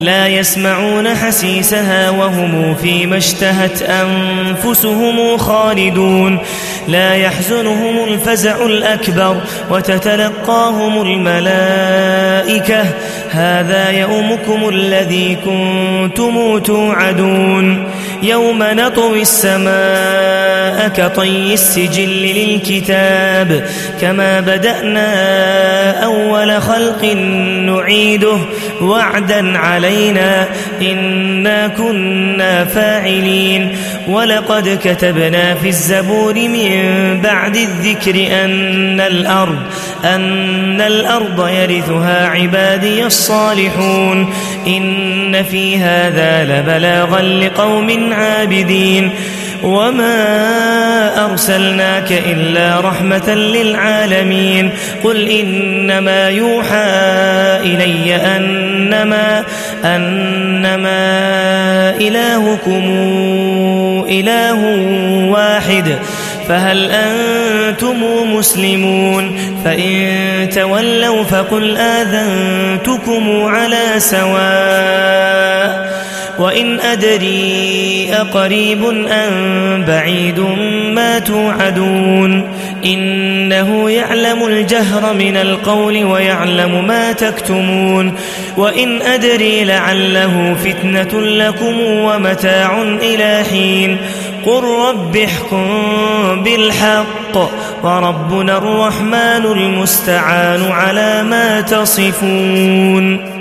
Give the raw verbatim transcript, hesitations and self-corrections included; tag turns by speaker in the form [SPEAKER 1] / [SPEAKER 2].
[SPEAKER 1] لا يسمعون حسيسها وهم فيما اشتهت أنفسهم خالدون لا يحزنهم الفزع الأكبر وتتلقاهم الملائكة هذا يومكم الذي كنتم توعدون يوم نطوي السماء كطي السجل للكتاب كما بدأنا أول خلق نعيده وعدا علينا إنا كنا فاعلين ولقد كتبنا في الزبور من بعد الذكر أن الأرض أن الأرض يرثها عبادي الصالحون إن في هذا لبلاغا لقوم عابدين وما أرسلناك إلا رحمة للعالمين قل إنما يوحى إلي أنما, أنما إلهكم إله واحد فهل أنتم مسلمون فإن تولوا فقل آذنتكم على سواء وإن أدري أقريب أم بعيد ما توعدون إنه يعلم الجهر من القول ويعلم ما تكتمون وإن أدري لعله فتنة لكم ومتاع إلى حين قل رب احكم بالحق وربنا الرحمن المستعان على ما تصفون.